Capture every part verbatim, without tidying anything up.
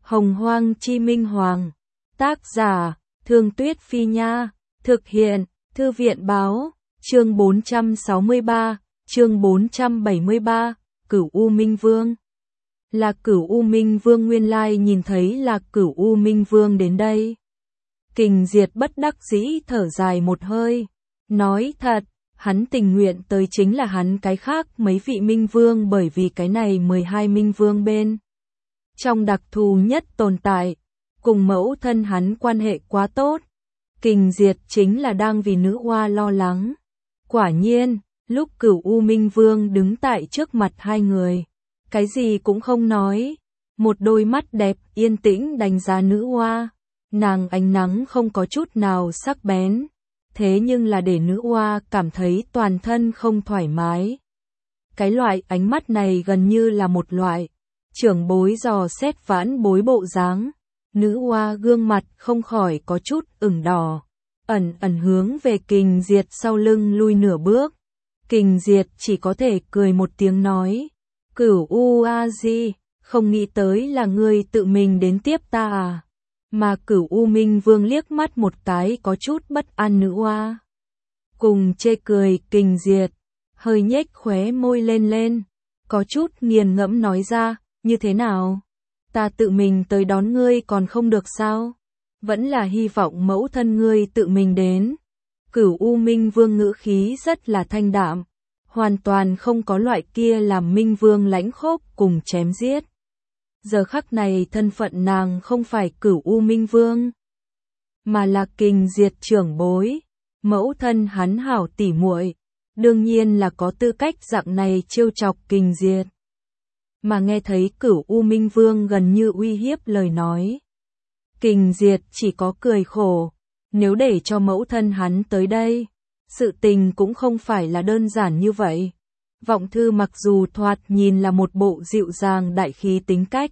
Hồng Hoang Chi Minh Hoàng. Tác giả, Thương Tuyết Phi Nha. Thực hiện, Thư viện Báo. Chương bốn trăm sáu mươi ba, chương bốn trăm bảy mươi ba, Cửu U Minh Vương. Là Cửu U Minh Vương nguyên lai nhìn thấy là Cửu U Minh Vương đến đây. Kình Diệt bất đắc dĩ thở dài một hơi. Nói thật, hắn tình nguyện tới chính là hắn cái khác mấy vị Minh Vương bởi vì cái này mười hai Minh Vương bên. Trong đặc thù nhất tồn tại, cùng mẫu thân hắn quan hệ quá tốt. Kình Diệt chính là đang vì nữ oa lo lắng. Quả nhiên, lúc Cửu U Minh Vương đứng tại trước mặt hai người, cái gì cũng không nói, một đôi mắt đẹp yên tĩnh đánh giá nữ oa, nàng ánh nắng không có chút nào sắc bén, thế nhưng là để nữ oa cảm thấy toàn thân không thoải mái. Cái loại ánh mắt này gần như là một loại trưởng bối dò xét vãn bối bộ dáng. Nữ oa gương mặt không khỏi có chút ửng đỏ, ẩn ẩn hướng về Kình Diệt sau lưng lui nửa bước. Kình Diệt chỉ có thể cười một tiếng nói, Cửu U A Di, không nghĩ tới là ngươi tự mình đến tiếp ta à. Mà Cửu U Minh Vương liếc mắt một cái có chút bất an nữ oa. Cùng chê cười Kình Diệt, hơi nhếch khóe môi lên lên, có chút nghiền ngẫm nói ra, như thế nào? Ta tự mình tới đón ngươi còn không được sao? Vẫn là hy vọng mẫu thân ngươi tự mình đến. Cửu U Minh Vương ngữ khí rất là thanh đạm, hoàn toàn không có loại kia làm Minh Vương lãnh khốc cùng chém giết. Giờ khắc này thân phận nàng không phải Cửu U Minh Vương, mà là Kình Diệt trưởng bối, mẫu thân hắn hảo tỉ muội, đương nhiên là có tư cách dạng này trêu chọc Kình Diệt. Mà nghe thấy Cửu U Minh Vương gần như uy hiếp lời nói, Kình Diệt chỉ có cười khổ, nếu để cho mẫu thân hắn tới đây, sự tình cũng không phải là đơn giản như vậy. Vọng Thư mặc dù thoạt nhìn là một bộ dịu dàng đại khí tính cách,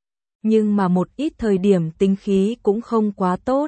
nhưng mà một ít thời điểm tính khí cũng không quá tốt.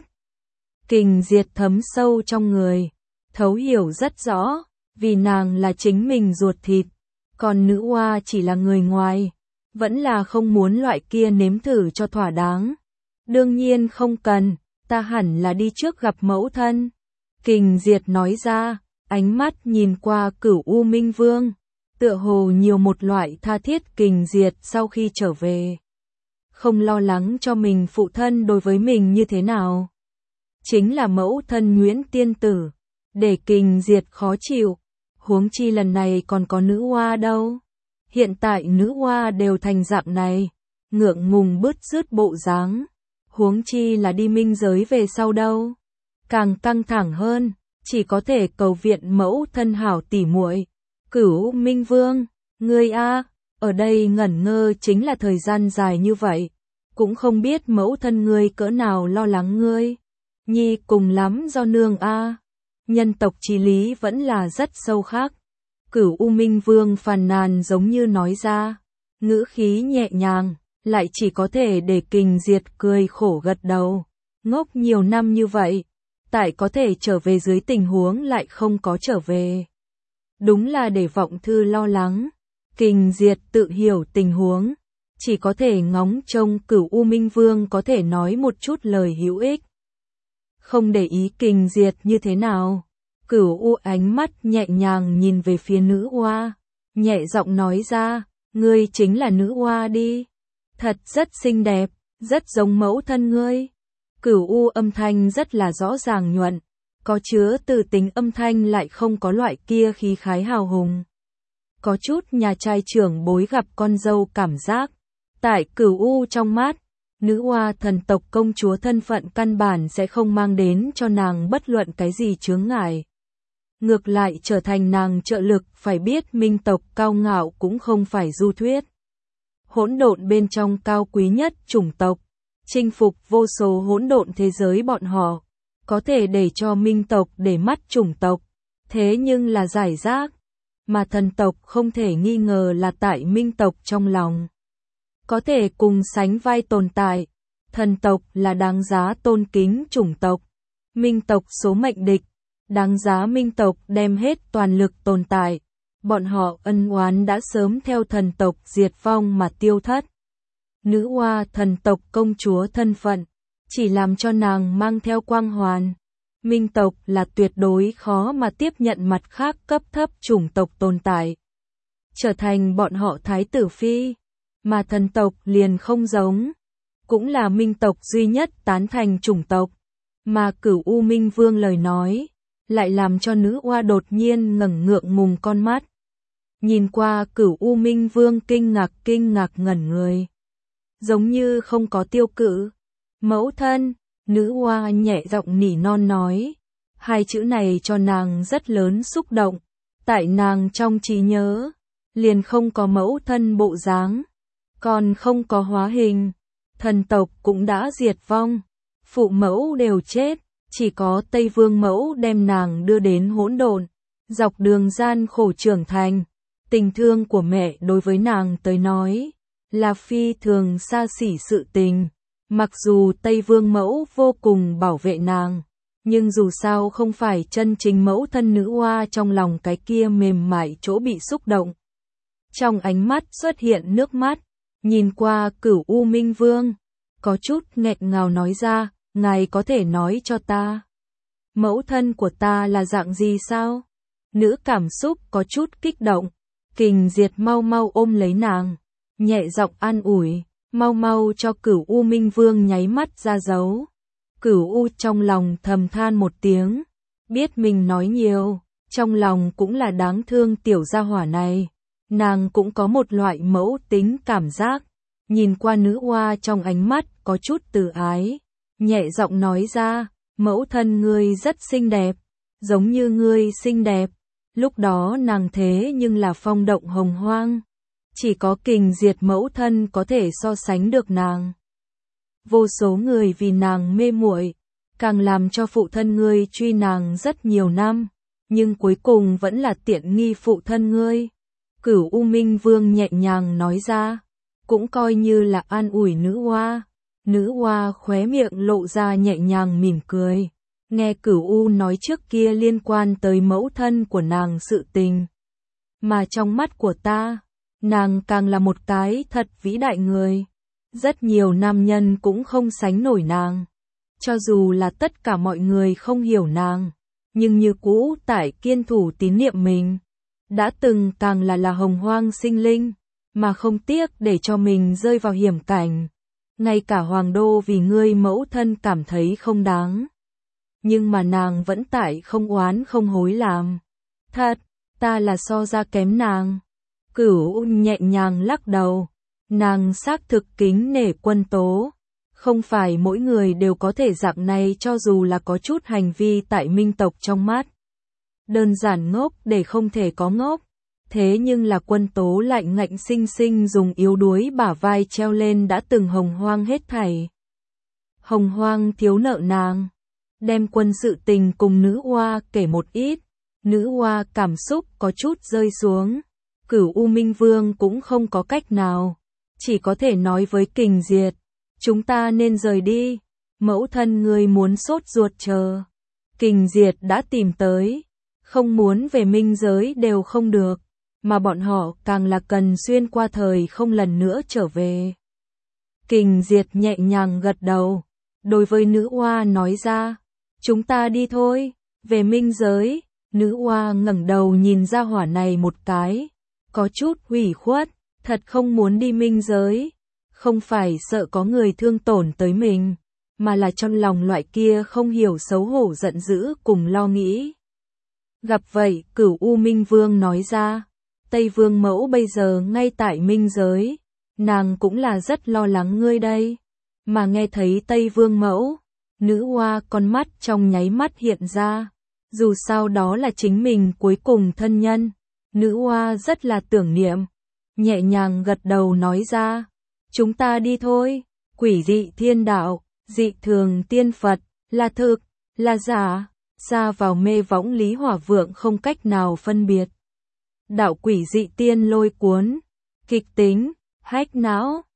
Kình Diệt thấm sâu trong người, thấu hiểu rất rõ, vì nàng là chính mình ruột thịt, còn nữ oa chỉ là người ngoài, vẫn là không muốn loại kia nếm thử cho thỏa đáng. Đương nhiên không cần, ta hẳn là đi trước gặp mẫu thân. Kình Diệt nói ra, ánh mắt nhìn qua Cửu U Minh Vương, tựa hồ nhiều một loại tha thiết. Kình Diệt sau khi trở về, không lo lắng cho mình phụ thân đối với mình như thế nào. Chính là mẫu thân Nguyễn Tiên Tử, để Kình Diệt khó chịu, huống chi lần này còn có nữ oa đâu. Hiện tại nữ oa đều thành dạng này, ngượng ngùng bứt rứt bộ dáng, huống chi là đi minh giới về sau đâu. Càng căng thẳng hơn, chỉ có thể cầu viện mẫu thân hảo tỉ muội. Cửu Minh Vương, ngươi a, ở đây ngẩn ngơ chính là thời gian dài như vậy, cũng không biết mẫu thân ngươi cỡ nào lo lắng ngươi. Nhi cùng lắm do nương a. Nhân tộc chí lý vẫn là rất sâu khác. Cửu U Minh Vương phàn nàn giống như nói ra, ngữ khí nhẹ nhàng, lại chỉ có thể để Kình Diệt cười khổ gật đầu. Ngốc nhiều năm như vậy, tại có thể trở về dưới tình huống lại không có trở về. Đúng là để Vọng Thư lo lắng. Kình Diệt tự hiểu tình huống, chỉ có thể ngóng trông Cửu U Minh Vương có thể nói một chút lời hữu ích. Không để ý Kình Diệt như thế nào, Cửu U ánh mắt nhẹ nhàng nhìn về phía nữ oa, nhẹ giọng nói ra, ngươi chính là nữ oa đi. Thật rất xinh đẹp, rất giống mẫu thân ngươi. Cửu U âm thanh rất là rõ ràng nhuận, có chứa từ tính âm thanh lại không có loại kia khí khái hào hùng. Có chút nhà trai trưởng bối gặp con dâu cảm giác. Tại Cửu U trong mắt, nữ oa thần tộc công chúa thân phận căn bản sẽ không mang đến cho nàng bất luận cái gì chướng ngại. Ngược lại trở thành nàng trợ lực. Phải biết minh tộc cao ngạo cũng không phải du thuyết. Hỗn độn bên trong cao quý nhất chủng tộc, chinh phục vô số hỗn độn thế giới bọn họ, có thể để cho minh tộc để mắt chủng tộc, thế nhưng là giải rác, mà thần tộc không thể nghi ngờ là tại minh tộc trong lòng. Có thể cùng sánh vai tồn tại, thần tộc là đáng giá tôn kính chủng tộc, minh tộc số mệnh địch, đáng giá minh tộc đem hết toàn lực tồn tại. Bọn họ ân oán đã sớm theo thần tộc diệt vong mà tiêu thất. nữ oa thần tộc công chúa thân phận, chỉ làm cho nàng mang theo quang hoàn. Minh tộc là tuyệt đối khó mà tiếp nhận mặt khác cấp thấp chủng tộc tồn tại, trở thành bọn họ thái tử phi, mà thần tộc liền không giống, cũng là minh tộc duy nhất tán thành chủng tộc, mà Cửu U Minh Vương lời nói, lại làm cho nữ oa đột nhiên ngẩng ngượng ngùng con mắt. Nhìn qua Cửu U Minh Vương kinh ngạc kinh ngạc ngẩn người, giống như không có tiêu cự. Mẫu thân, nữ oa nhẹ giọng nỉ non nói, hai chữ này cho nàng rất lớn xúc động, tại nàng trong trí nhớ, liền không có mẫu thân bộ dáng, còn không có hóa hình, thần tộc cũng đã diệt vong, phụ mẫu đều chết, chỉ có Tây Vương mẫu đem nàng đưa đến hỗn độn, dọc đường gian khổ trưởng thành. Tình thương của mẹ đối với nàng tới nói, là phi thường xa xỉ sự tình. Mặc dù Tây Vương mẫu vô cùng bảo vệ nàng, nhưng dù sao không phải chân chính mẫu thân nữ oa trong lòng cái kia mềm mại chỗ bị xúc động. Trong ánh mắt xuất hiện nước mắt, nhìn qua Cửu U Minh Vương, có chút nghẹn ngào nói ra, ngài có thể nói cho ta, mẫu thân của ta là dạng gì sao? Nữ cảm xúc có chút kích động, Kình Diệt mau mau ôm lấy nàng, nhẹ giọng an ủi, mau mau cho Cửu U Minh Vương nháy mắt ra dấu. Cửu U trong lòng thầm than một tiếng, biết mình nói nhiều, trong lòng cũng là đáng thương tiểu gia hỏa này. Nàng cũng có một loại mẫu tính cảm giác, nhìn qua nữ oa trong ánh mắt có chút từ ái, nhẹ giọng nói ra, mẫu thân ngươi rất xinh đẹp, giống như ngươi xinh đẹp. Lúc đó nàng thế nhưng là phong động hồng hoang, chỉ có Kình Diệt mẫu thân có thể so sánh được nàng. Vô số người vì nàng mê muội, càng làm cho phụ thân ngươi truy nàng rất nhiều năm, nhưng cuối cùng vẫn là tiện nghi phụ thân ngươi. Cửu U Minh Vương nhẹ nhàng nói ra, cũng coi như là an ủi nữ oa. Nữ oa khóe miệng lộ ra nhẹ nhàng mỉm cười, nghe Cửu U nói trước kia liên quan tới mẫu thân của nàng sự tình. Mà trong mắt của ta, nàng càng là một cái thật vĩ đại người. Rất nhiều nam nhân cũng không sánh nổi nàng. Cho dù là tất cả mọi người không hiểu nàng, nhưng như cũ tại kiên thủ tín niệm mình. Đã từng càng là là hồng hoang sinh linh, mà không tiếc để cho mình rơi vào hiểm cảnh. Ngay cả hoàng đô vì ngươi mẫu thân cảm thấy không đáng. Nhưng mà nàng vẫn tại không oán không hối làm. Thật, ta là so ra kém nàng. Cửu nhẹ nhàng lắc đầu. Nàng xác thực kính nể Quân Tố. Không phải mỗi người đều có thể dạng này cho dù là có chút hành vi tại minh tộc trong mắt. Đơn giản ngốc để không thể có ngốc. Thế nhưng là Quân Tố lạnh ngạnh sinh sinh dùng yếu đuối bả vai treo lên đã từng hồng hoang hết thảy. Hồng hoang thiếu nợ nàng. Đem quân sự tình cùng nữ oa kể một ít. Nữ oa cảm xúc có chút rơi xuống. Cửu U Minh Vương cũng không có cách nào. Chỉ có thể nói với Kình Diệt. Chúng ta nên rời đi. Mẫu thân ngươi muốn sốt ruột chờ. Kình Diệt đã tìm tới. Không muốn về minh giới đều không được. Mà bọn họ càng là cần xuyên qua thời không lần nữa trở về. Kình Diệt nhẹ nhàng gật đầu. Đối với nữ oa nói ra. Chúng ta đi thôi. Về minh giới. Nữ oa ngẩng đầu nhìn ra hỏa này một cái. Có chút ủy khuất. Thật không muốn đi minh giới. Không phải sợ có người thương tổn tới mình. Mà là trong lòng loại kia không hiểu xấu hổ giận dữ cùng lo nghĩ. Gặp vậy, Cửu U Minh Vương nói ra. Tây Vương mẫu bây giờ ngay tại minh giới. Nàng cũng là rất lo lắng ngươi đây. Mà nghe thấy Tây Vương mẫu. Nữ oa con mắt trong nháy mắt hiện ra. Dù sao đó là chính mình cuối cùng thân nhân. Nữ oa rất là tưởng niệm. Nhẹ nhàng gật đầu nói ra. Chúng ta đi thôi. Quỷ dị thiên đạo, dị thường tiên Phật, là thực, là giả. Xa vào mê võng Lý Hỏa Vượng không cách nào phân biệt. Đạo quỷ dị tiên lôi cuốn. Kịch tính, hách não.